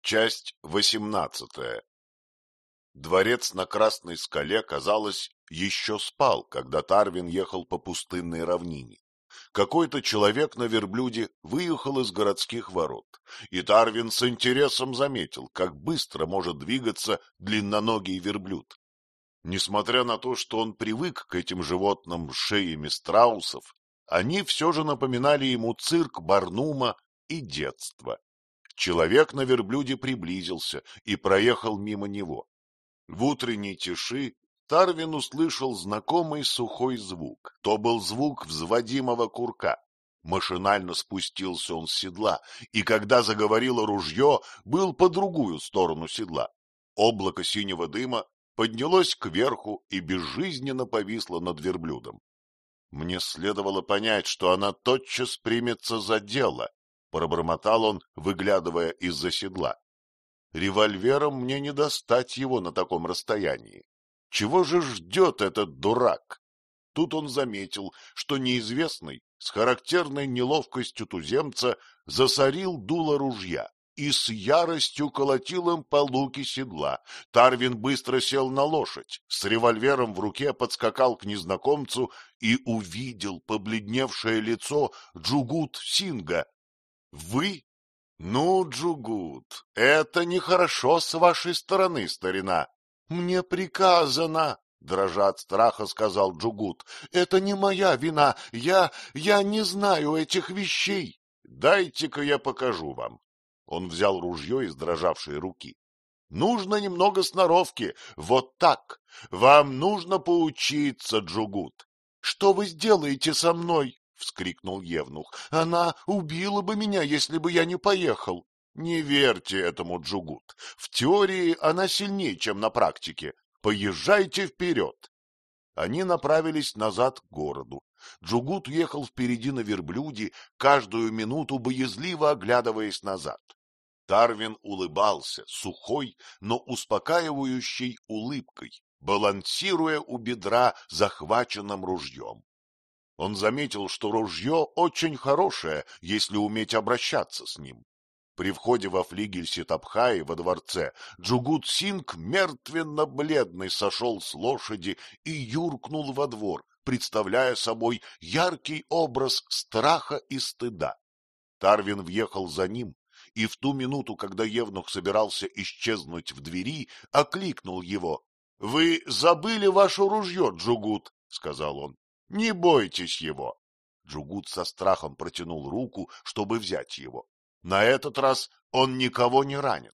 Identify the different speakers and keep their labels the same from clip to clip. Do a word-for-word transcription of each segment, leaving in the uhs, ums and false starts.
Speaker 1: Часть восемнадцатая. Дворец на Красной скале, казалось, еще спал, когда Тарвин ехал по пустынной равнине. Какой-то человек на верблюде выехал из городских ворот, и Тарвин с интересом заметил, как быстро может двигаться длинноногий верблюд. Несмотря на то, что он привык к этим животным с шеями страусов, они все же напоминали ему цирк Барнума и детство. Человек на верблюде приблизился и проехал мимо него. В утренней тиши Тарвин услышал знакомый сухой звук. То был звук взводимого курка. Машинально спустился он с седла, и когда заговорило ружье, был по другую сторону седла. Облако синего дыма поднялось кверху и безжизненно повисло над верблюдом. Мне следовало понять, что она тотчас примется за дело, — пробормотал он, выглядывая из-за седла. Револьвером мне не достать его на таком расстоянии. Чего же ждет этот дурак? Тут он заметил, что неизвестный с характерной неловкостью туземца засорил дуло ружья и с яростью колотил им по луке седла. Тарвин быстро сел на лошадь, с револьвером в руке подскакал к незнакомцу и увидел побледневшее лицо Джугут Синга. — Вы? — Ну, Джугут, это нехорошо с вашей стороны, старина. — Мне приказано, — дрожа от страха сказал Джугут. — Это не моя вина, я, я не знаю этих вещей. — Дайте-ка я покажу вам. Он взял ружье из дрожавшей руки. — Нужно немного сноровки, вот так. Вам нужно поучиться, Джугут. — Что вы сделаете со мной? — вскрикнул евнух. — Она убила бы меня, если бы я не поехал. — Не верьте этому, Джугут. В теории она сильнее, чем на практике. Поезжайте вперед. Они направились назад к городу. Джугут ехал впереди на верблюде, каждую минуту боязливо оглядываясь назад. Тарвин улыбался сухой, но успокаивающей улыбкой, балансируя у бедра захваченным ружьем. Он заметил, что ружье очень хорошее, если уметь обращаться с ним. При входе во флигель Ситабхаи во дворце Джугут Синг, мертвенно-бледный, сошел с лошади и юркнул во двор, представляя собой яркий образ страха и стыда. Тарвин въехал за ним, и в ту минуту, когда евнух собирался исчезнуть в двери, окликнул его. — Вы забыли ваше ружье, Джугут, — сказал он. — Не бойтесь его. Джугут со страхом протянул руку, чтобы взять его. На этот раз он никого не ранит.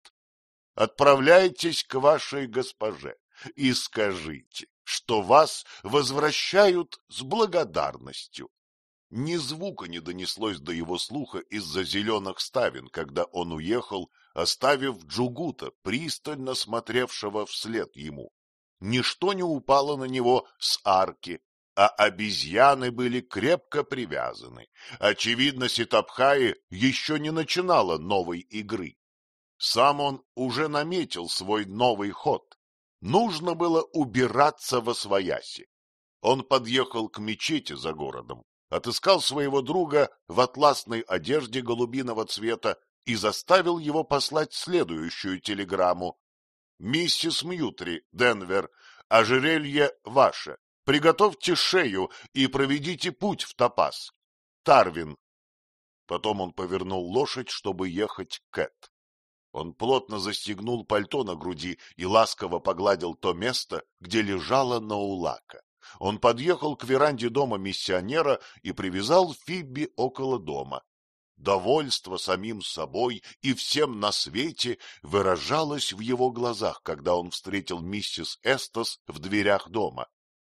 Speaker 1: Отправляйтесь к вашей госпоже и скажите, что вас возвращают с благодарностью. Ни звука не донеслось до его слуха из-за зеленых ставен, когда он уехал, оставив Джугута, пристально смотревшего вслед ему. Ничто не упало на него с арки, а обезьяны были крепко привязаны. Очевидно, Ситабхаи еще не начинала новой игры. Сам он уже наметил свой новый ход. Нужно было убираться восвояси. Он подъехал к мечети за городом, отыскал своего друга в атласной одежде голубиного цвета и заставил его послать следующую телеграмму. «Миссис Мьютри, Денвер, ожерелье ваше. Приготовьте шею и проведите путь в Топаз. Тарвин». Потом он повернул лошадь, чтобы ехать к Кэт. Он плотно застегнул пальто на груди и ласково погладил то место, где лежала Наулака. Он подъехал к веранде дома миссионера и привязал Фибби около дома. Довольство самим собой и всем на свете выражалось в его глазах, когда он встретил миссис Эстас в дверях дома.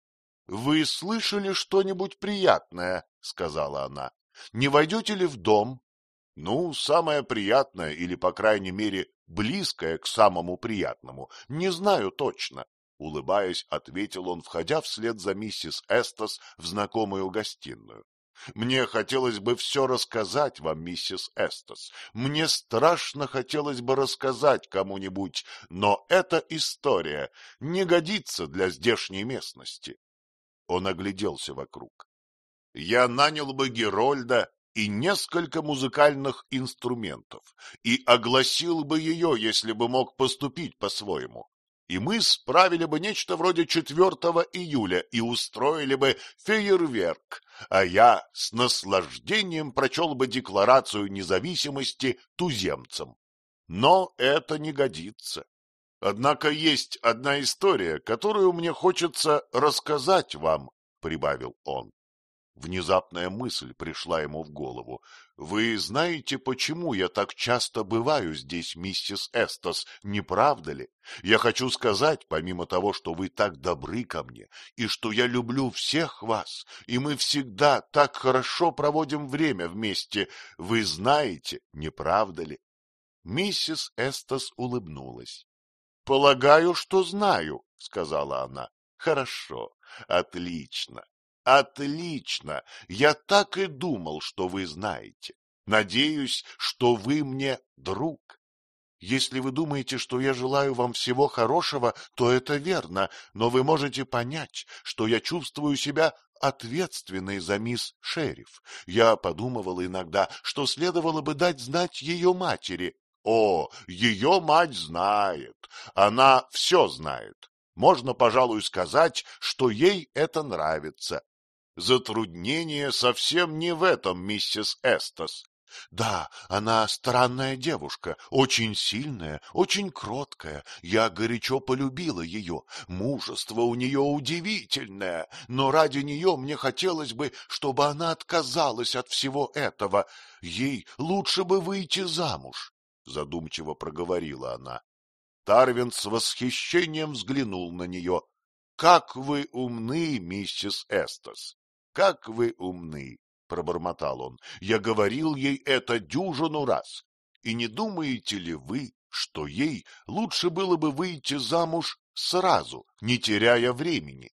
Speaker 1: — Вы слышали что-нибудь приятное? — сказала она. — Не войдете ли в дом? — Ну, самое приятное, или, по крайней мере, близкое к самому приятному, не знаю точно. Улыбаясь, ответил он, входя вслед за миссис Эстас в знакомую гостиную. — Мне хотелось бы все рассказать вам, миссис Эстас. Мне страшно хотелось бы рассказать кому-нибудь, но эта история не годится для здешней местности. Он огляделся вокруг. — Я нанял бы Герольда и несколько музыкальных инструментов, и огласил бы ее, если бы мог поступить по-своему. И мы справили бы нечто вроде четвёртого июля и устроили бы фейерверк, а я с наслаждением прочел бы Декларацию независимости туземцам. Но это не годится. Однако есть одна история, которую мне хочется рассказать вам, — прибавил он. Внезапная мысль пришла ему в голову. — Вы знаете, почему я так часто бываю здесь, миссис Эстас, не правда ли? Я хочу сказать, помимо того, что вы так добры ко мне, и что я люблю всех вас, и мы всегда так хорошо проводим время вместе, вы знаете, не правда ли? Миссис Эстас улыбнулась. — Полагаю, что знаю, — сказала она. — Хорошо, отлично. Отлично! Я так и думал, что вы знаете. Надеюсь, что вы мне друг. Если вы думаете, что я желаю вам всего хорошего, то это верно, но вы можете понять, что я чувствую себя ответственной за мисс Шериф. Я подумывал иногда, что следовало бы дать знать ее матери. О, ее мать знает, она все знает. Можно, пожалуй, сказать, что ей это нравится. Затруднение совсем не в этом, миссис Эстас. Да, она странная девушка, очень сильная, очень кроткая. Я горячо полюбила ее. Мужество у нее удивительное, но ради нее мне хотелось бы, чтобы она отказалась от всего этого. Ей лучше бы выйти замуж, — задумчиво проговорила она. Тарвин с восхищением взглянул на нее. — Как вы умны, миссис Эстас! Как вы умны! — пробормотал он. — Я говорил ей это дюжину раз. И не думаете ли вы, что ей лучше было бы выйти замуж сразу, не теряя времени?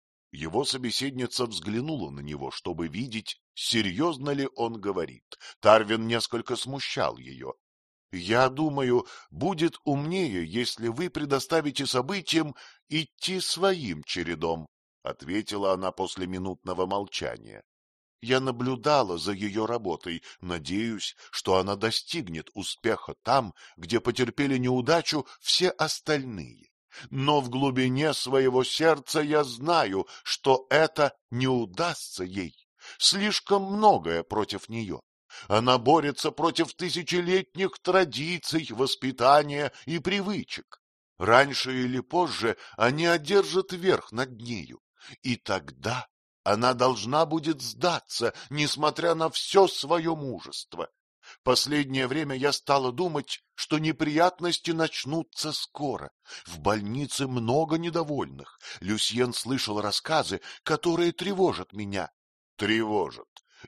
Speaker 1: Его собеседница взглянула на него, чтобы видеть, серьезно ли он говорит. Тарвин несколько смущал ее. — Я думаю, будет умнее, если вы предоставите событиям идти своим чередом, — ответила она после минутного молчания. Я наблюдала за ее работой, надеюсь, что она достигнет успеха там, где потерпели неудачу все остальные. Но в глубине своего сердца я знаю, что это не удастся ей. Слишком многое против нее. Она борется против тысячелетних традиций, воспитания и привычек. Раньше или позже они одержат верх над нею, и тогда она должна будет сдаться, несмотря на все свое мужество. Последнее время я стала думать, что неприятности начнутся скоро. В больнице много недовольных. Люсьен слышал рассказы, которые тревожат меня. Тревожат.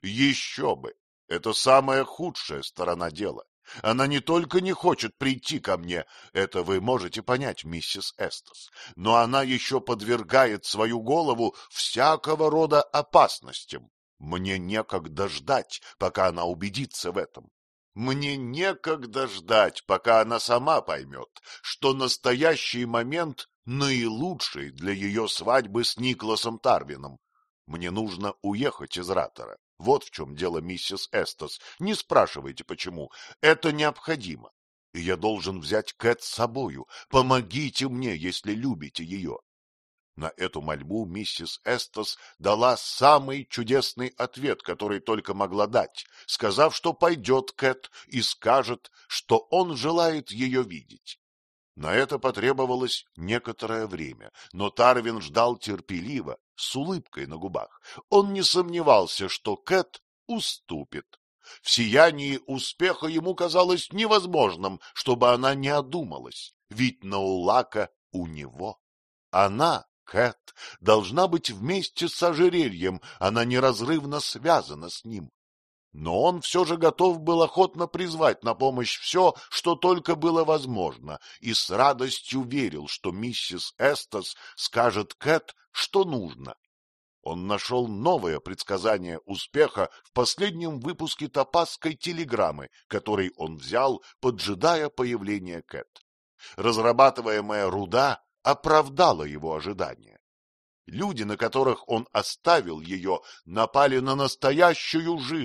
Speaker 1: Еще бы. Это самая худшая сторона дела. Она не только не хочет прийти ко мне, это вы можете понять, миссис Эстас, но она еще подвергает свою голову всякого рода опасностям. Мне некогда ждать, пока она убедится в этом. Мне некогда ждать, пока она сама поймет, что настоящий момент наилучший для ее свадьбы с Никласом Тарвином. Мне нужно уехать из Раттера. Вот в чем дело, миссис Эстас. Не спрашивайте, почему. Это необходимо. И я должен взять Кэт с собою. Помогите мне, если любите ее. На эту мольбу миссис Эстас дала самый чудесный ответ, который только могла дать, сказав, что пойдет Кэт и скажет, что он желает ее видеть. На это потребовалось некоторое время, но Тарвин ждал терпеливо, с улыбкой на губах. Он не сомневался, что Кэт уступит. В сиянии успеха ему казалось невозможным, чтобы она не одумалась, ведь Наулака у него. Она, Кэт, должна быть вместе с ожерельем, она неразрывно связана с ним. Но он все же готов был охотно призвать на помощь все, что только было возможно, и с радостью верил, что миссис Эстас скажет Кэт, что нужно. Он нашел новое предсказание успеха в последнем выпуске топазской телеграммы, который он взял, поджидая появления Кэт. Разрабатываемая руда оправдала его ожидания. Люди, на которых он оставил ее, напали на настоящую жилу.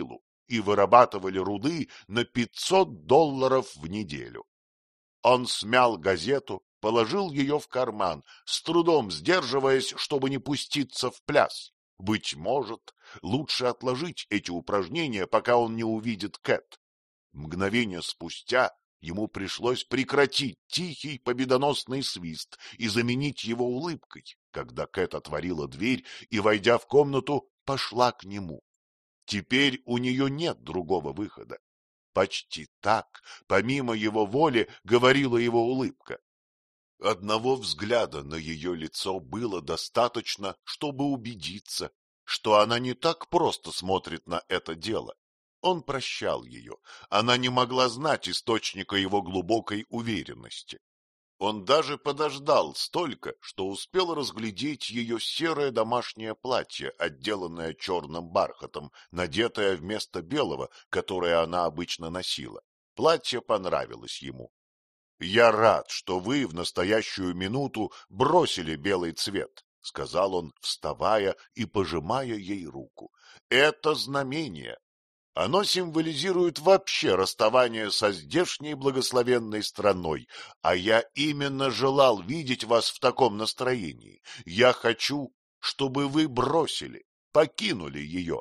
Speaker 1: и вырабатывали руды на пятьсот долларов в неделю. Он смял газету, положил ее в карман, с трудом сдерживаясь, чтобы не пуститься в пляс. Быть может, лучше отложить эти упражнения, пока он не увидит Кэт. Мгновение спустя ему пришлось прекратить тихий победоносный свист и заменить его улыбкой, когда Кэт отворила дверь и, войдя в комнату, пошла к нему. Теперь у нее нет другого выхода. Почти так, помимо его воли, говорила его улыбка. Одного взгляда на ее лицо было достаточно, чтобы убедиться, что она не так просто смотрит на это дело. Он прощал ее, она не могла знать источника его глубокой уверенности. Он даже подождал столько, что успел разглядеть ее серое домашнее платье, отделанное черным бархатом, надетое вместо белого, которое она обычно носила. Платье понравилось ему. — Я рад, что вы в настоящую минуту бросили белый цвет, — сказал он, вставая и пожимая ей руку. — Это знамение. Оно символизирует вообще расставание со здешней благословенной страной, а я именно желал видеть вас в таком настроении. Я хочу, чтобы вы бросили, покинули ее.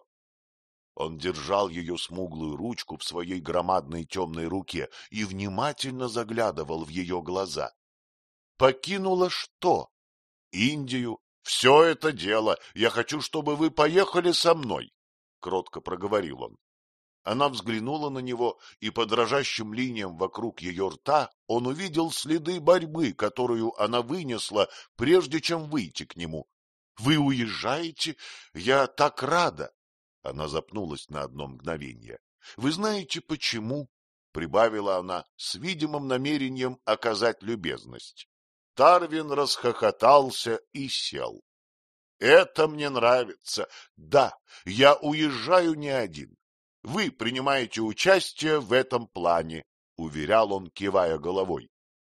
Speaker 1: Он держал ее смуглую ручку в своей громадной темной руке и внимательно заглядывал в ее глаза. Покинула что? Индию. Все это дело. Я хочу, чтобы вы поехали со мной, — кротко проговорил он. Она взглянула на него, и по дрожащим линиям вокруг ее рта он увидел следы борьбы, которую она вынесла, прежде чем выйти к нему. — Вы уезжаете? Я так рада! Она запнулась на одно мгновение. — Вы знаете, почему? — прибавила она с видимым намерением оказать любезность. Тарвин расхохотался и сел. — Это мне нравится. Да, я уезжаю не один. Вы принимаете участие в этом плане, — уверял он, кивая головой.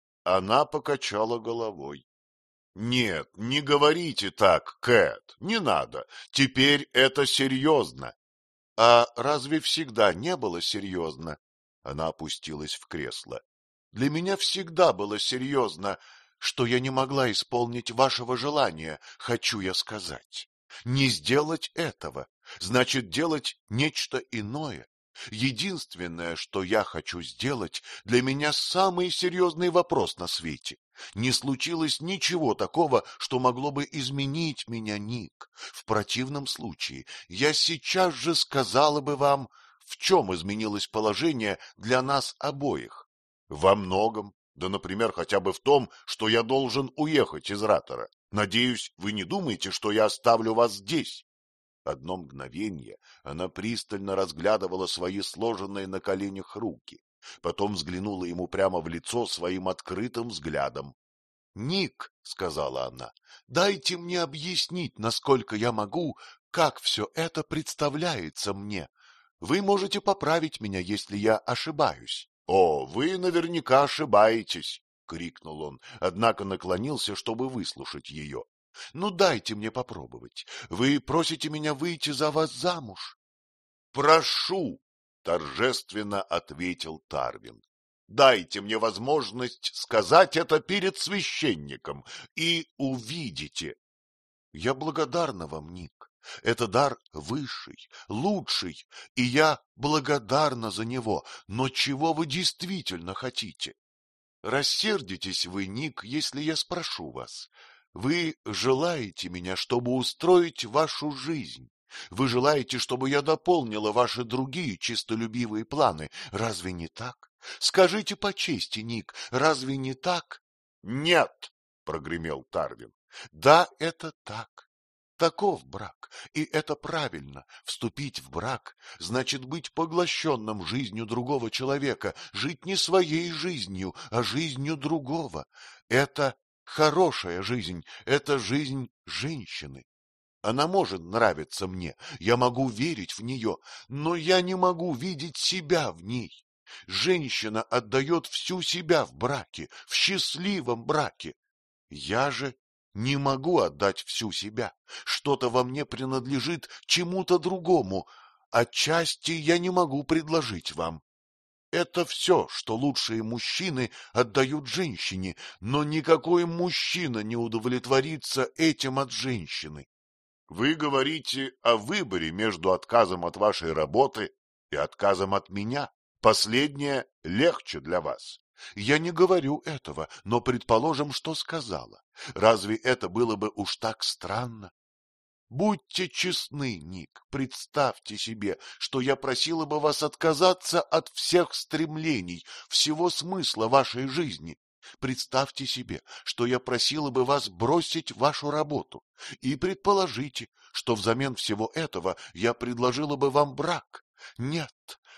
Speaker 1: Она покачала головой. — Нет, не говорите так, Кэт, не надо. Теперь это серьезно. — А разве всегда не было серьезно? Она опустилась в кресло. — Для меня всегда было серьезно, что я не могла исполнить вашего желания, хочу я сказать. Не сделать этого значит делать нечто иное. Единственное, что я хочу сделать, для меня самый серьезный вопрос на свете. Не случилось ничего такого, что могло бы изменить меня, Ник. В противном случае я сейчас же сказала бы вам, в чем изменилось положение для нас обоих. Во многом, да, например, хотя бы в том, что я должен уехать из Раттера. Надеюсь, вы не думаете, что я оставлю вас здесь. Одно мгновение она пристально разглядывала свои сложенные на коленях руки, потом взглянула ему прямо в лицо своим открытым взглядом. — Ник, — сказала она, — дайте мне объяснить, насколько я могу, как все это представляется мне. Вы можете поправить меня, если я ошибаюсь. — О, вы наверняка ошибаетесь, — крикнул он, однако наклонился, чтобы выслушать ее. — Ну, дайте мне попробовать. Вы просите меня выйти за вас замуж? — Прошу, — торжественно ответил Тарвин. — Дайте мне возможность сказать это перед священником, и увидите. — Я благодарна вам, Ник. Это дар высший, лучший, и я благодарна за него. Но чего вы действительно хотите? Рассердитесь вы, Ник, если я спрошу вас. Вы желаете меня, чтобы устроить вашу жизнь. Вы желаете, чтобы я дополнила ваши другие чистолюбивые планы. Разве не так? Скажите по чести, Ник, разве не так? — Нет, — прогремел Тарвин. — Да, это так. Таков брак, и это правильно. Вступить в брак значит быть поглощенным жизнью другого человека, жить не своей жизнью, а жизнью другого. Это хорошая жизнь, это жизнь женщины. Она может нравиться мне, я могу верить в нее, но я не могу видеть себя в ней. Женщина отдает всю себя в браке, в счастливом браке. Я же не могу отдать всю себя. Что-то во мне принадлежит чему-то другому, отчасти я не могу предложить вам. Это все, что лучшие мужчины отдают женщине, но никакой мужчина не удовлетворится этим от женщины. Вы говорите о выборе между отказом от вашей работы и отказом от меня. Последнее легче для вас. Я не говорю этого, но предположим, что сказала. Разве это было бы уж так странно? Будьте честны, Ник, представьте себе, что я просила бы вас отказаться от всех стремлений, всего смысла вашей жизни. Представьте себе, что я просила бы вас бросить вашу работу. И предположите, что взамен всего этого я предложила бы вам брак. Нет,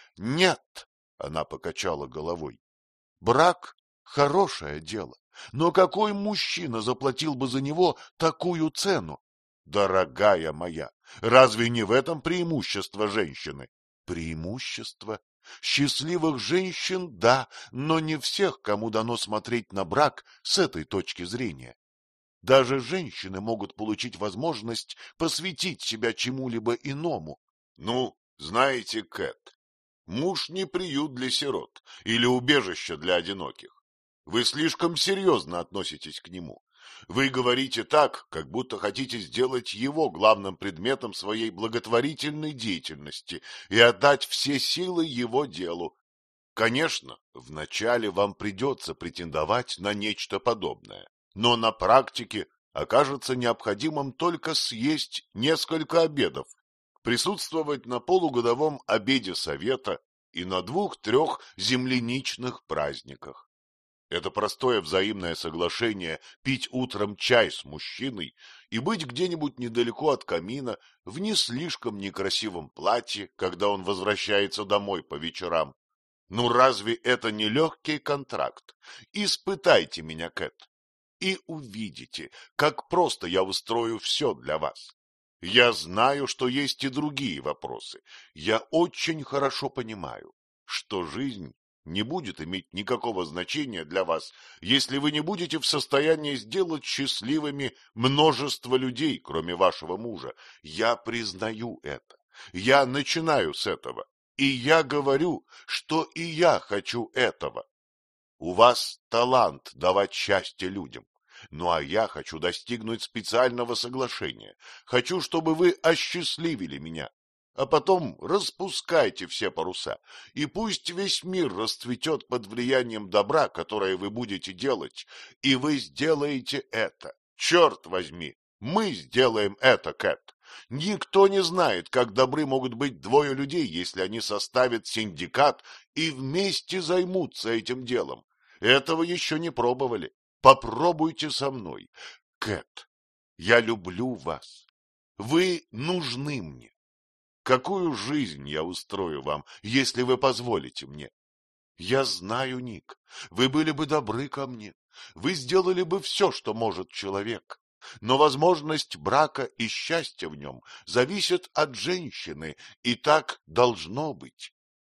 Speaker 1: нет, она покачала головой. Брак — хорошее дело, но какой мужчина заплатил бы за него такую цену? Дорогая моя, разве не в этом преимущество женщины? Преимущество? Счастливых женщин, да, но не всех, кому дано смотреть на брак с этой точки зрения. Даже женщины могут получить возможность посвятить себя чему-либо иному. Ну, знаете, Кэт, муж не приют для сирот или убежище для одиноких. Вы слишком серьезно относитесь к нему. Вы говорите так, как будто хотите сделать его главным предметом своей благотворительной деятельности и отдать все силы его делу. Конечно, вначале вам придется претендовать на нечто подобное, но на практике окажется необходимым только съесть несколько обедов, присутствовать на полугодовом обеде совета и на двух-трех земляничных праздниках. Это простое взаимное соглашение пить утром чай с мужчиной и быть где-нибудь недалеко от камина в не слишком некрасивом платье, когда он возвращается домой по вечерам. Ну разве это не легкий контракт? Испытайте меня, Кэт, и увидите, как просто я устрою все для вас. Я знаю, что есть и другие вопросы. Я очень хорошо понимаю, что жизнь не будет иметь никакого значения для вас, если вы не будете в состоянии сделать счастливыми множество людей, кроме вашего мужа. Я признаю это. Я начинаю с этого. И я говорю, что и я хочу этого. У вас талант давать счастье людям. Ну а я хочу достигнуть специального соглашения. Хочу, чтобы вы осчастливили меня. А потом распускайте все паруса, и пусть весь мир расцветет под влиянием добра, которое вы будете делать, и вы сделаете это. Черт возьми, мы сделаем это, Кэт. Никто не знает, как добры могут быть двое людей, если они составят синдикат и вместе займутся этим делом. Этого еще не пробовали. Попробуйте со мной. Кэт, я люблю вас. Вы нужны мне. Какую жизнь я устрою вам, если вы позволите мне? Я знаю, Ник, вы были бы добры ко мне. Вы сделали бы все, что может человек. Но возможность брака и счастья в нем зависит от женщины, и так должно быть.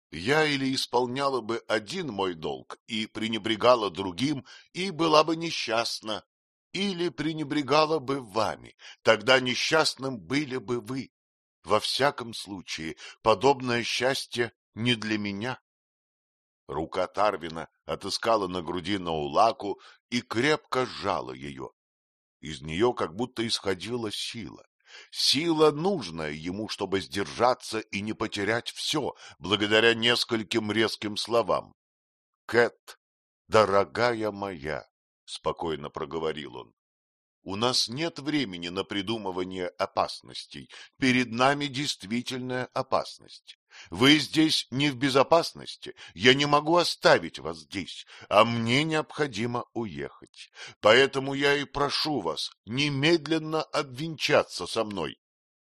Speaker 1: Я или исполняла бы один мой долг и пренебрегала другим, и была бы несчастна, или пренебрегала бы вами, тогда несчастным были бы вы. Во всяком случае, подобное счастье не для меня. Рука Тарвина отыскала на груди Наулаку и крепко сжала ее. Из нее как будто исходила сила. Сила, нужная ему, чтобы сдержаться и не потерять все, благодаря нескольким резким словам. — Кэт, дорогая моя, — спокойно проговорил он, — у нас нет времени на придумывание опасностей. Перед нами действительная опасность. Вы здесь не в безопасности. Я не могу оставить вас здесь, а мне необходимо уехать. Поэтому я и прошу вас немедленно обвенчаться со мной.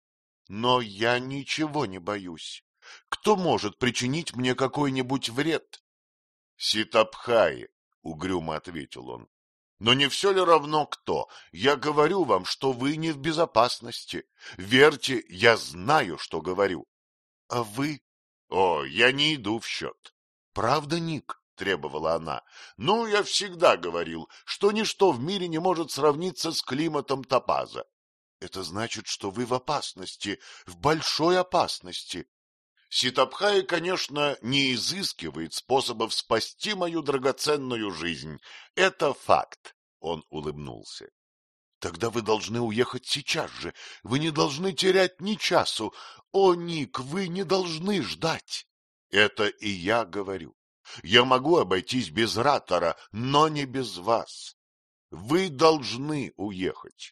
Speaker 1: Но я ничего не боюсь. Кто может причинить мне какой-нибудь вред? — Ситабхаи, — угрюмо ответил он. Но не все ли равно кто? Я говорю вам, что вы не в безопасности. Верьте, я знаю, что говорю. А вы? О, я не иду в счет. Правда, Ник? — требовала она. Ну, я всегда говорил, что ничто в мире не может сравниться с климатом Топаза. Это значит, что вы в опасности, в большой опасности. Ситабхай, конечно, не изыскивает способов спасти мою драгоценную жизнь. Это факт. Он улыбнулся. Тогда вы должны уехать сейчас же. Вы не должны терять ни часу. О, Ник, вы не должны ждать. Это и я говорю. Я могу обойтись без Ратора, но не без вас. Вы должны уехать.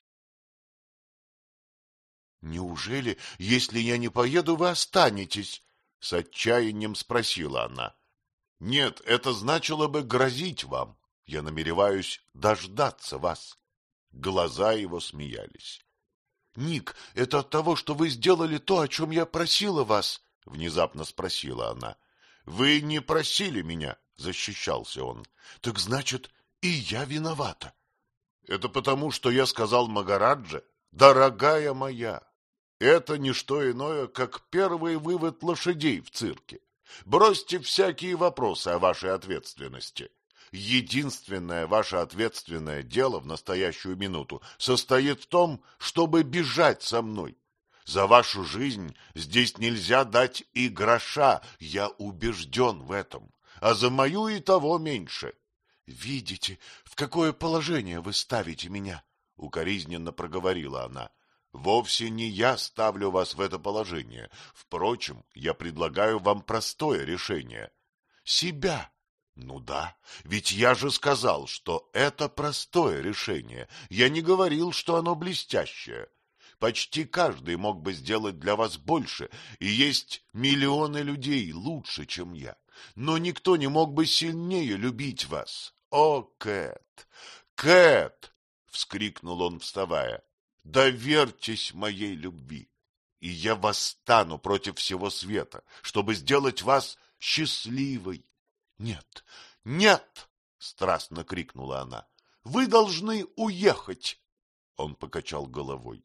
Speaker 1: Неужели, если я не поеду, вы останетесь? С отчаянием спросила она. Нет, это значило бы грозить вам. Я намереваюсь дождаться вас. Глаза его смеялись. Ник, это от того, что вы сделали то, о чем я просила вас? Внезапно спросила она. Вы не просили меня, защищался он. Так значит, и я виновата. Это потому, что я сказал Магараджа, дорогая моя. Это не что иное, как первый вывод лошадей в цирке. Бросьте всякие вопросы о вашей ответственности. Единственное ваше ответственное дело в настоящую минуту состоит в том, чтобы бежать со мной. За вашу жизнь здесь нельзя дать и гроша, я убежден в этом, а за мою и того меньше. Видите, в какое положение вы ставите меня? Укоризненно проговорила она. Вовсе не я ставлю вас в это положение. Впрочем, я предлагаю вам простое решение. Себя. Ну да, ведь я же сказал, что это простое решение. Я не говорил, что оно блестящее. Почти каждый мог бы сделать для вас больше, и есть миллионы людей лучше, чем я. Но никто не мог бы сильнее любить вас. О, Кэт! Кэт! — вскрикнул он, вставая. Доверьтесь моей любви, и я восстану против всего света, чтобы сделать вас счастливой. Нет, нет, страстно крикнула она. Вы должны уехать. Он покачал головой.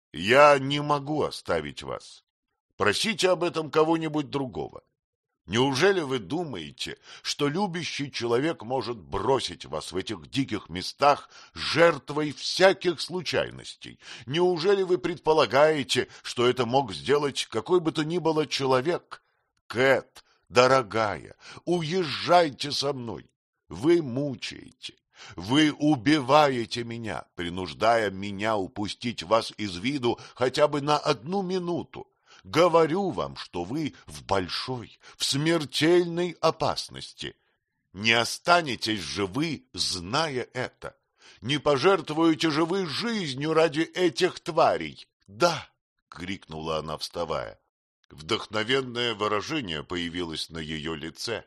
Speaker 1: Я не могу оставить вас. Просите об этом кого-нибудь другого. Неужели вы думаете, что любящий человек может бросить вас в этих диких местах жертвой всяких случайностей? Неужели вы предполагаете, что это мог сделать какой бы то ни было человек? Кэт, дорогая, уезжайте со мной. Вы мучаете, вы убиваете меня, принуждая меня упустить вас из виду хотя бы на одну минуту. Говорю вам, что вы в большой, в смертельной опасности. Не останетесь же вы, зная это. Не пожертвуете же вы жизнью ради этих тварей. Да, — крикнула она, вставая. Вдохновенное выражение появилось на ее лице.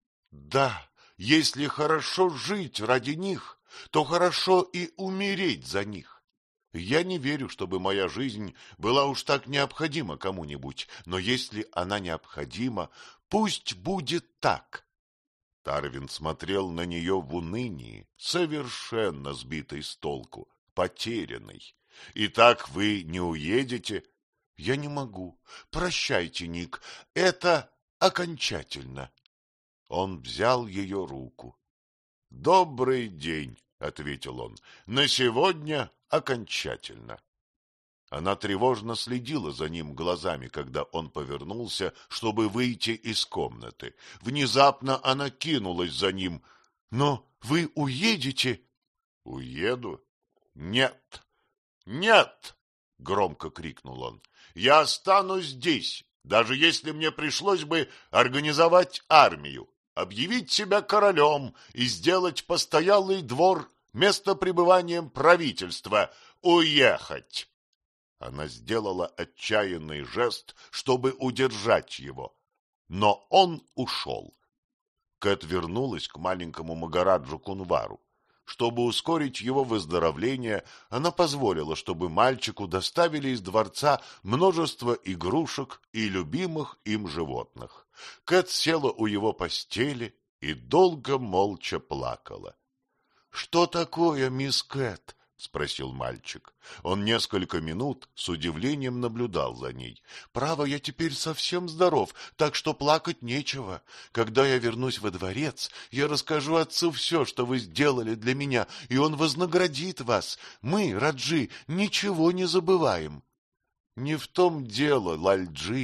Speaker 1: Да, если хорошо жить ради них, то хорошо и умереть за них. Я не верю, чтобы моя жизнь была уж так необходима кому-нибудь, но если она необходима, пусть будет так. Тарвин смотрел на нее в унынии, совершенно сбитый с толку, потерянный. Итак, вы не уедете? Я не могу. Прощайте, Ник, это окончательно. Он взял ее руку. Добрый день, — ответил он, — на сегодня окончательно. Она тревожно следила за ним глазами, когда он повернулся, чтобы выйти из комнаты. Внезапно она кинулась за ним. — Но вы уедете? — Уеду? — Нет. — Нет! — громко крикнул он. — Я останусь здесь, даже если мне пришлось бы организовать армию, объявить себя королем и сделать постоялый двор местопребыванием правительства. Уехать! Она сделала отчаянный жест, чтобы удержать его, но он ушел. Кэт вернулась к маленькому Магараджу Кунвару. Чтобы ускорить его выздоровление, она позволила, чтобы мальчику доставили из дворца множество игрушек и любимых им животных. Кэт села у его постели и долго молча плакала. — Что такое, мисс Кэт? — спросил мальчик. Он несколько минут с удивлением наблюдал за ней. — Право, я теперь совсем здоров, так что плакать нечего. Когда я вернусь во дворец, я расскажу отцу все, что вы сделали для меня, и он вознаградит вас. Мы, Раджи, ничего не забываем. — Не в том дело, Лальджи,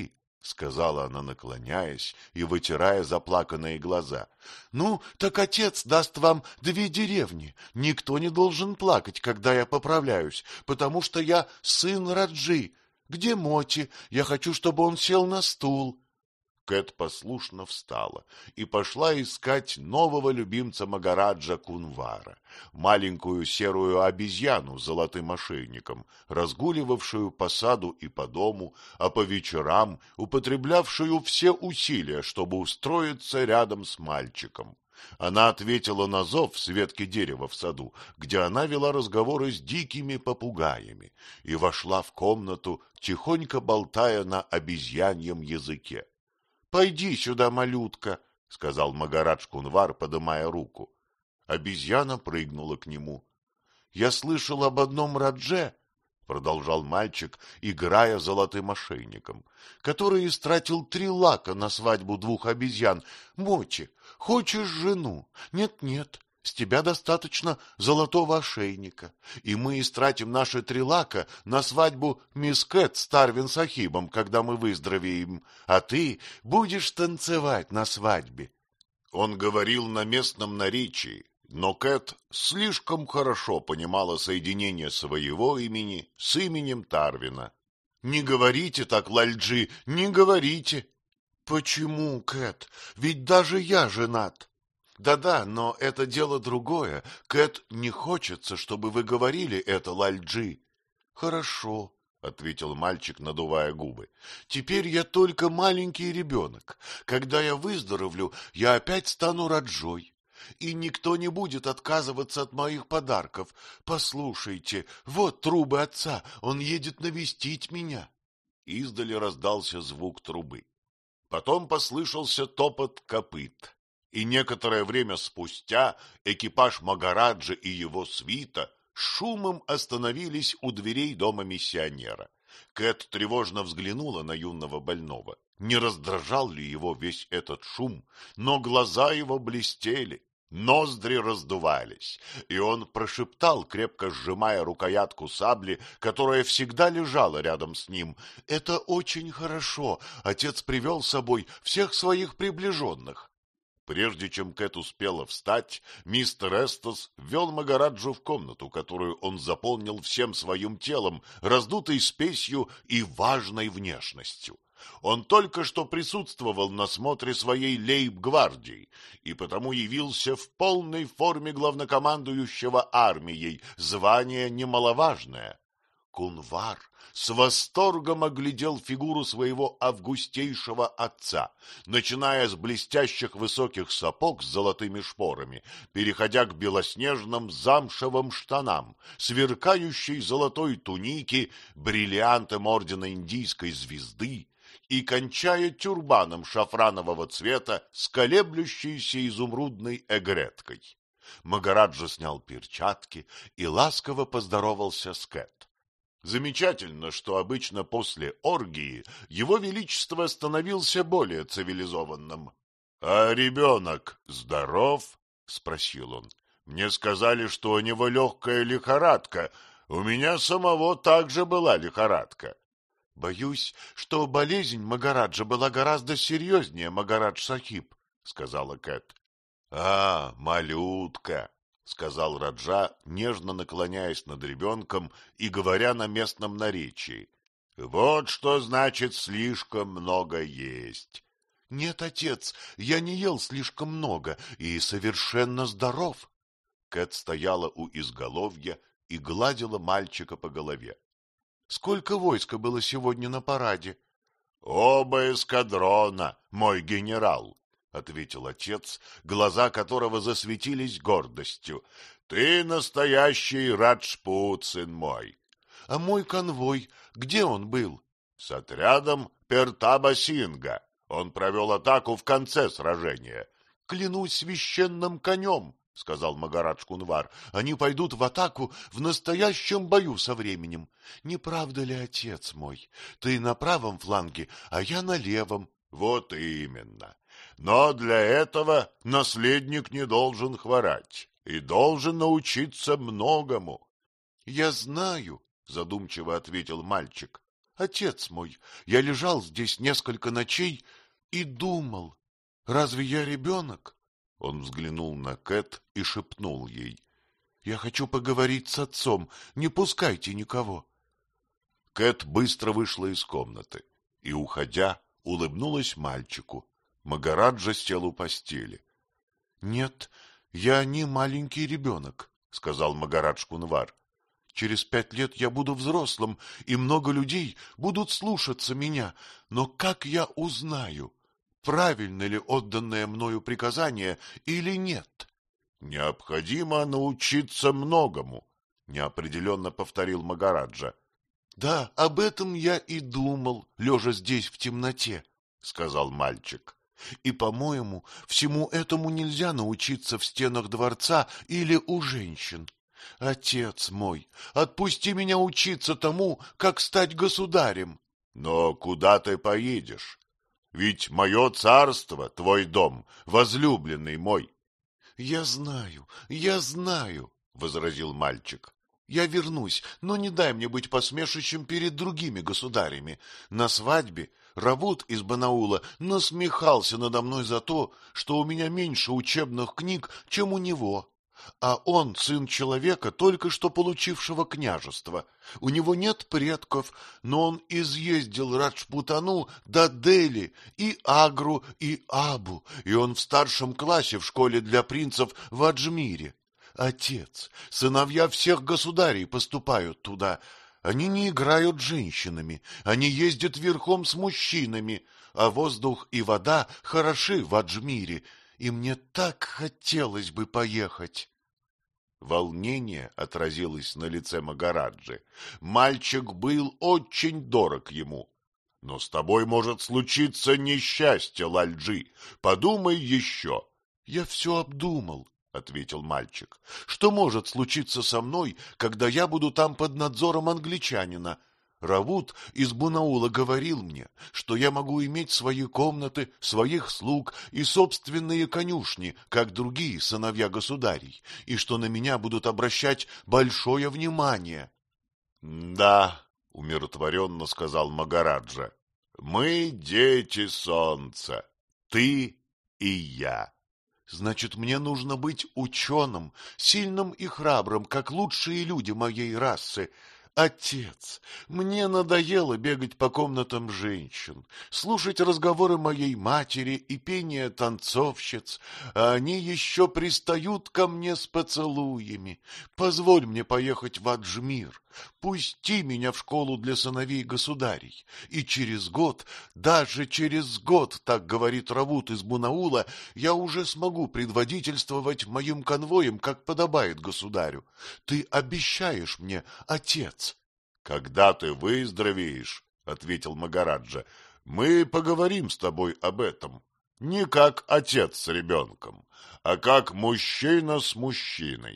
Speaker 1: — сказала она, наклоняясь и вытирая заплаканные глаза. — Ну, так отец даст вам две деревни. Никто не должен плакать, когда я поправляюсь, потому что я сын Раджи. Где Моти? Я хочу, чтобы он сел на стул. Кэт послушно встала и пошла искать нового любимца Магараджа Кунвара, маленькую серую обезьяну с золотым ошейником, разгуливавшую по саду и по дому, а по вечерам употреблявшую все усилия, чтобы устроиться рядом с мальчиком. Она ответила на зов с ветки дерева в саду, где она вела разговоры с дикими попугаями, и вошла в комнату, тихонько болтая на обезьяньем языке. — Пойди сюда, малютка, — сказал Магарадж Кунвар, подымая руку. Обезьяна прыгнула к нему. — Я слышал об одном Радже, — продолжал мальчик, играя золотым ошейником, — который истратил три лака на свадьбу двух обезьян. Мочи, хочешь жену? Нет-нет. С тебя достаточно золотого ошейника, и мы истратим наши три лака на свадьбу мисс Кэт с Тарвин Сахибом, когда мы выздоровеем, а ты будешь танцевать на свадьбе. Он говорил на местном наречии, но Кэт слишком хорошо понимала соединение своего имени с именем Тарвина. — Не говорите так, Лальджи, не говорите. — Почему, Кэт? Ведь даже я женат. Да-да, но это дело другое. Кэт, не хочется, чтобы вы говорили это, Лальджи. Хорошо, — ответил мальчик, надувая губы. Теперь я только маленький ребенок. Когда я выздоровлю, я опять стану Раджой. И никто не будет отказываться от моих подарков. Послушайте, вот трубы отца, он едет навестить меня. Издали раздался звук трубы. Потом послышался топот копыт. И некоторое время спустя экипаж Магараджа и его свита шумом остановились у дверей дома миссионера. Кэт тревожно взглянула на юного больного. Не раздражал ли его весь этот шум, но глаза его блестели, ноздри раздувались, и он прошептал, крепко сжимая рукоятку сабли, которая всегда лежала рядом с ним: — Это очень хорошо, отец привел с собой всех своих приближенных. Прежде чем Кэт успела встать, мистер Эстос ввел Магараджу в комнату, которую он заполнил всем своим телом, раздутой спесью и важной внешностью. Он только что присутствовал на смотре своей лейб-гвардии и потому явился в полной форме главнокомандующего армией, звание немаловажное. Кунвар с восторгом оглядел фигуру своего августейшего отца, начиная с блестящих высоких сапог с золотыми шпорами, переходя к белоснежным замшевым штанам, сверкающей золотой тунике, бриллиантам ордена Индийской звезды и кончая тюрбаном шафранового цвета с колеблющейся изумрудной эгреткой. Магараджа снял перчатки и ласково поздоровался с Кэт. Замечательно, что обычно после оргии его величество становился более цивилизованным. — А ребенок здоров? — спросил он. — Мне сказали, что у него легкая лихорадка. У меня самого также была лихорадка. — Боюсь, что болезнь Магараджа была гораздо серьезнее, Магарадж Сахиб, — сказала Кэт. — А, малютка! — сказал Раджа, нежно наклоняясь над ребенком и говоря на местном наречии. — Вот что значит слишком много есть. — Нет, отец, я не ел слишком много и совершенно здоров. Кэт стояла у изголовья и гладила мальчика по голове. — Сколько войска было сегодня на параде? — Оба эскадрона, мой генерал, — ответил отец, глаза которого засветились гордостью. — Ты настоящий Раджпут, сын мой. — А мой конвой, где он был? — С отрядом Пертаба-Синга. Он провел атаку в конце сражения. — Клянусь священным конем, — сказал Магарадж Кунвар, — они пойдут в атаку в настоящем бою со временем. Не правда ли, отец мой? Ты на правом фланге, а я на левом. — Вот именно. Но для этого наследник не должен хворать и должен научиться многому. — Я знаю, — задумчиво ответил мальчик.
Speaker 2: Отец мой, я лежал здесь несколько ночей и думал, разве я ребенок? Он взглянул на Кэт и шепнул ей: я хочу поговорить с отцом, не пускайте никого.
Speaker 1: Кэт быстро вышла из комнаты и, уходя, улыбнулась мальчику. Магараджа сел у постели.
Speaker 2: — Нет, я не маленький ребенок, — сказал Магарадж Кунвар. — Через пять лет я буду взрослым, и много людей будут слушаться меня. Но как я узнаю, правильно ли отданное мною приказание или нет?
Speaker 1: — Необходимо научиться многому, — неопределенно повторил Магараджа.
Speaker 2: — Да, об этом я и думал, лежа здесь в темноте, — сказал мальчик. — И, по-моему, всему этому нельзя научиться в стенах дворца или у женщин. Отец мой, отпусти меня учиться тому, как стать государем.
Speaker 1: — Но куда ты поедешь? Ведь мое царство, твой дом, возлюбленный мой.
Speaker 2: — Я знаю, я знаю, — возразил мальчик. — Я вернусь, но не дай мне быть посмешищем перед другими государями. На свадьбе Равут из Банаула насмехался надо мной за то, что у меня меньше учебных книг, чем у него. А он сын человека, только что получившего княжество. У него нет предков, но он изъездил Раджпутану до Дели, и Агру, и Абу, и он в старшем классе в школе для принцев в Аджмире. Отец, сыновья всех государей поступают туда. Они не играют с женщинами, они ездят верхом с мужчинами, а воздух и вода хороши в Аджмире, и мне так хотелось бы поехать.
Speaker 1: Волнение отразилось на лице Магараджи. Мальчик был очень дорог ему. — Но с тобой может случиться несчастье, Лальджи. Подумай еще.
Speaker 2: — Я все обдумал, — ответил мальчик. — Что может случиться со мной, когда я буду там под надзором англичанина? Равут из Банаула говорил мне, что я могу иметь свои комнаты, своих слуг и собственные конюшни, как другие сыновья государей, и что на меня будут обращать большое внимание.
Speaker 1: — Да, — умиротворенно сказал Магараджа, — мы дети солнца, ты и я.
Speaker 2: — Значит, мне нужно быть ученым, сильным и храбрым, как лучшие люди моей расы. Отец, мне надоело бегать по комнатам женщин, слушать разговоры моей матери и пение танцовщиц, а они еще пристают ко мне с поцелуями. Позволь мне поехать в Аджмир, пусти меня в школу для сыновей государей, и через год, даже через год, так говорит Равут из Банаула, я уже смогу предводительствовать моим конвоем, как подобает государю. Ты обещаешь мне, отец?
Speaker 1: — Когда ты выздоровеешь, — ответил Магараджа, — мы поговорим с тобой об этом. Не как отец с ребенком, а как мужчина с мужчиной.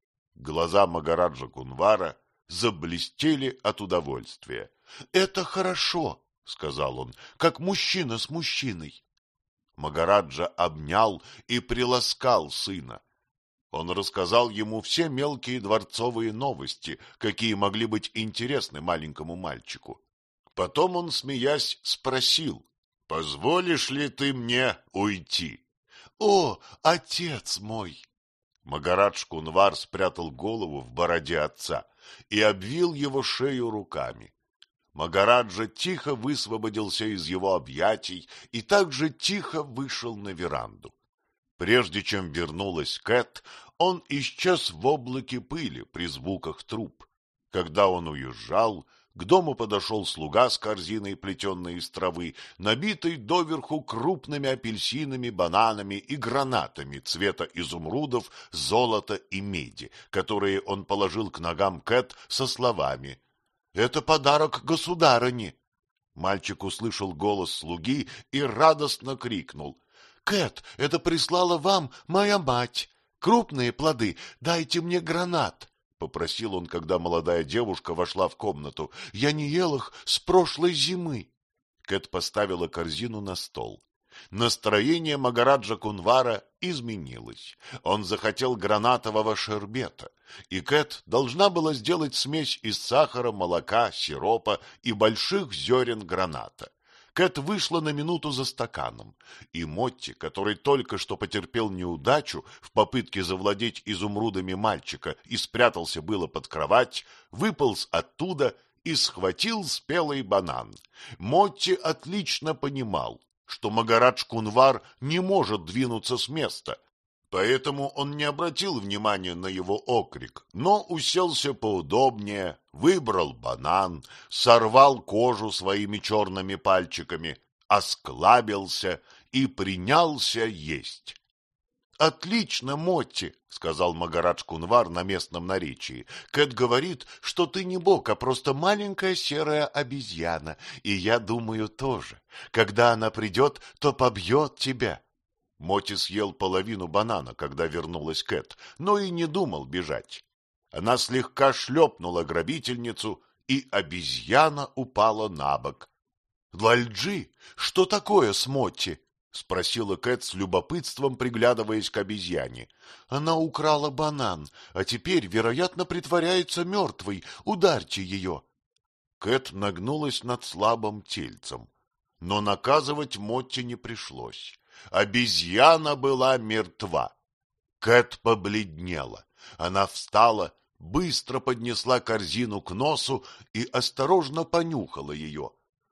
Speaker 1: Глаза Магараджа Кунвара заблестели от удовольствия.
Speaker 2: — Это хорошо, — сказал он, — как мужчина с мужчиной.
Speaker 1: Магараджа обнял и приласкал сына. Он рассказал ему все мелкие дворцовые новости, какие могли быть интересны маленькому мальчику. Потом он, смеясь, спросил: — Позволишь ли ты мне уйти?
Speaker 2: — О, отец мой!
Speaker 1: Магарадж Кунвар спрятал голову в бороде отца и обвил его шею руками. Магараджа тихо высвободился из его объятий и также тихо вышел на веранду. Прежде чем вернулась Кэт, он исчез в облаке пыли при звуках труб. Когда он уезжал, к дому подошел слуга с корзиной, плетенной из травы, набитой доверху крупными апельсинами, бананами и гранатами цвета изумрудов, золота и меди, которые он положил к ногам Кэт со словами: — Это подарок государыне. Мальчик услышал голос слуги и радостно крикнул: — Кэт, это прислала вам моя мать. Крупные плоды, дайте мне гранат, — попросил он, когда молодая девушка вошла в комнату. — Я не ел их с прошлой зимы. Кэт поставила корзину на стол. Настроение Магараджа Кунвара изменилось. Он захотел гранатового шербета, и Кэт должна была сделать смесь из сахара, молока, сиропа и больших зерен граната. Кэт вышла на минуту за стаканом, и Мотти, который только что потерпел неудачу в попытке завладеть изумрудами мальчика и спрятался было под кровать, выполз оттуда и схватил спелый банан. Мотти отлично понимал, что Магарадж Кунвар не может двинуться с места, поэтому он не обратил внимания на его окрик, но уселся поудобнее, выбрал банан, сорвал кожу своими черными пальчиками, осклабился и принялся есть. — Отлично, Мотти, — сказал Магарадж Кунвар на местном наречии. — Кэт говорит, что ты не бог, а просто маленькая серая обезьяна, и я думаю тоже. Когда она придет, то побьет тебя. Мотти съел половину банана, когда вернулась Кэт, но и не думал бежать. Она слегка шлепнула грабительницу, и обезьяна упала на бок. — Лальджи, что такое с Мотти? — спросила Кэт с любопытством, приглядываясь к обезьяне. — Она украла банан, а теперь, вероятно, притворяется мертвой. Ударьте ее. Кэт нагнулась над слабым тельцем, но наказывать Мотти не пришлось. Обезьяна была мертва. Кэт побледнела. Она встала, быстро поднесла корзину к носу и осторожно понюхала ее.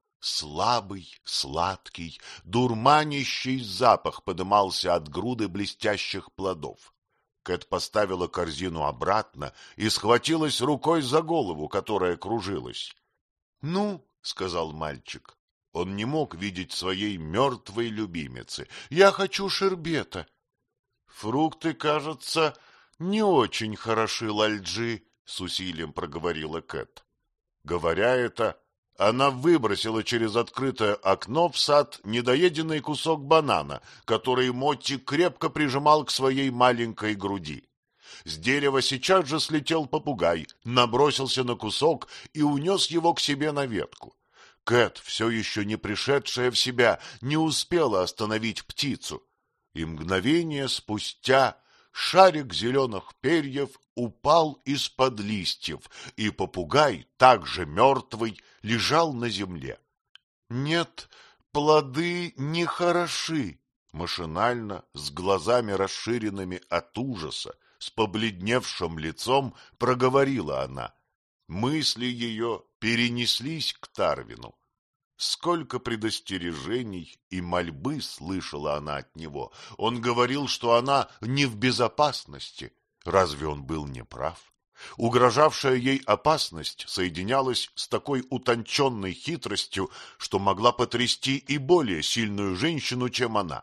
Speaker 1: Слабый, сладкий, дурманящий запах подымался от груды блестящих плодов. Кэт поставила корзину обратно и схватилась рукой за голову, которая кружилась. — Ну, — сказал мальчик. Он не мог видеть своей мертвой любимицы. — Я хочу шербета. — Фрукты, кажется, не очень хороши, Лальджи, — с усилием проговорила Кэт. Говоря это, она выбросила через открытое окно в сад недоеденный кусок банана, который Мотти крепко прижимал к своей маленькой груди. С дерева сейчас же слетел попугай, набросился на кусок и унес его к себе на ветку. Кэт, все еще не пришедшая в себя, не успела остановить птицу, и мгновение спустя шарик зеленых перьев упал из-под листьев, и попугай, также мертвый, лежал на земле. — Нет, плоды нехороши, — машинально, с глазами расширенными от ужаса, с побледневшим лицом проговорила она. Мысли ее перенеслись к Тарвину. Сколько предостережений и мольбы слышала она от него. Он говорил, что она не в безопасности. Разве он был неправ? Угрожавшая ей опасность соединялась с такой утонченной хитростью, что могла потрясти и более сильную женщину, чем она.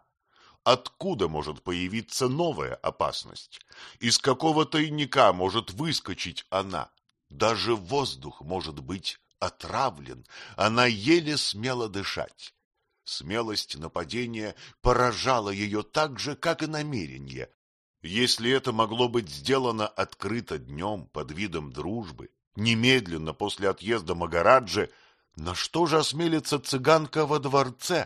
Speaker 1: Откуда может появиться новая опасность? Из какого тайника может выскочить она? Даже воздух может быть отравлен, она еле смела дышать. Смелость нападения поражала ее так же, как и намерение. Если это могло быть сделано открыто днем под видом дружбы, немедленно после отъезда Магараджи, на что же осмелится цыганка во дворце?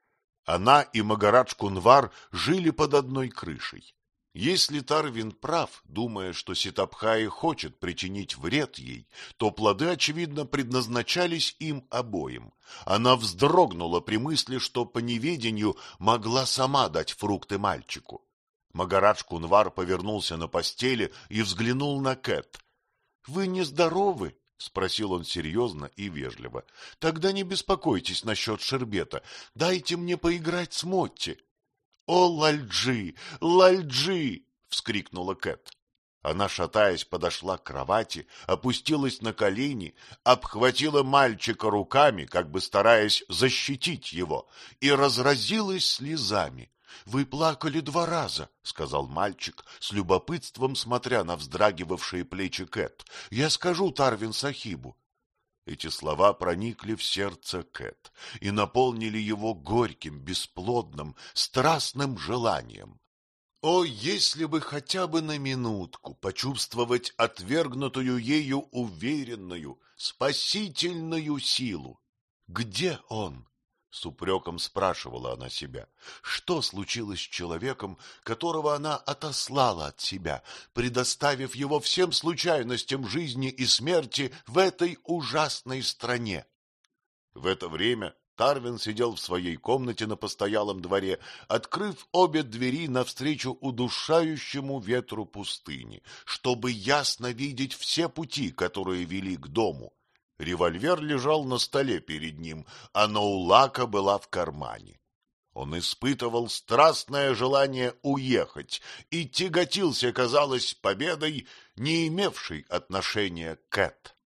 Speaker 1: Она и Магарадж Кунвар жили под одной крышей. Если Тарвин прав, думая, что Ситабхай хочет причинить вред ей, то плоды, очевидно, предназначались им обоим. Она вздрогнула при мысли, что по неведению могла сама дать фрукты мальчику. Магарадж Кунвар повернулся на постели и взглянул на Кэт. — Вы нездоровы? — спросил он серьезно и вежливо. — Тогда не беспокойтесь насчет шербета. Дайте мне поиграть с Мотти. — О, Лальджи, Лальджи! — вскрикнула Кэт. Она, шатаясь, подошла к кровати, опустилась на колени, обхватила мальчика руками, как бы стараясь защитить его, и разразилась слезами. — Вы плакали два раза, — сказал мальчик, с любопытством смотря на вздрагивавшие плечи Кэт. — Я скажу Тарвин Сахибу. Эти слова проникли в сердце Кэт и наполнили его горьким, бесплодным, страстным желанием. О, если бы хотя бы на минутку почувствовать отвергнутую ею уверенную, спасительную силу! Где он? С упреком спрашивала она себя, что случилось с человеком, которого она отослала от себя, предоставив его всем случайностям жизни и смерти в этой ужасной стране. В это время Тарвин сидел в своей комнате на постоялом дворе, открыв обе двери навстречу удушающему ветру пустыни, чтобы ясно видеть все пути, которые вели к дому. Револьвер лежал на столе перед ним, а наулака была в кармане. Он испытывал страстное желание уехать и тяготился, казалось, победой, не имевшей отношения к Кэт.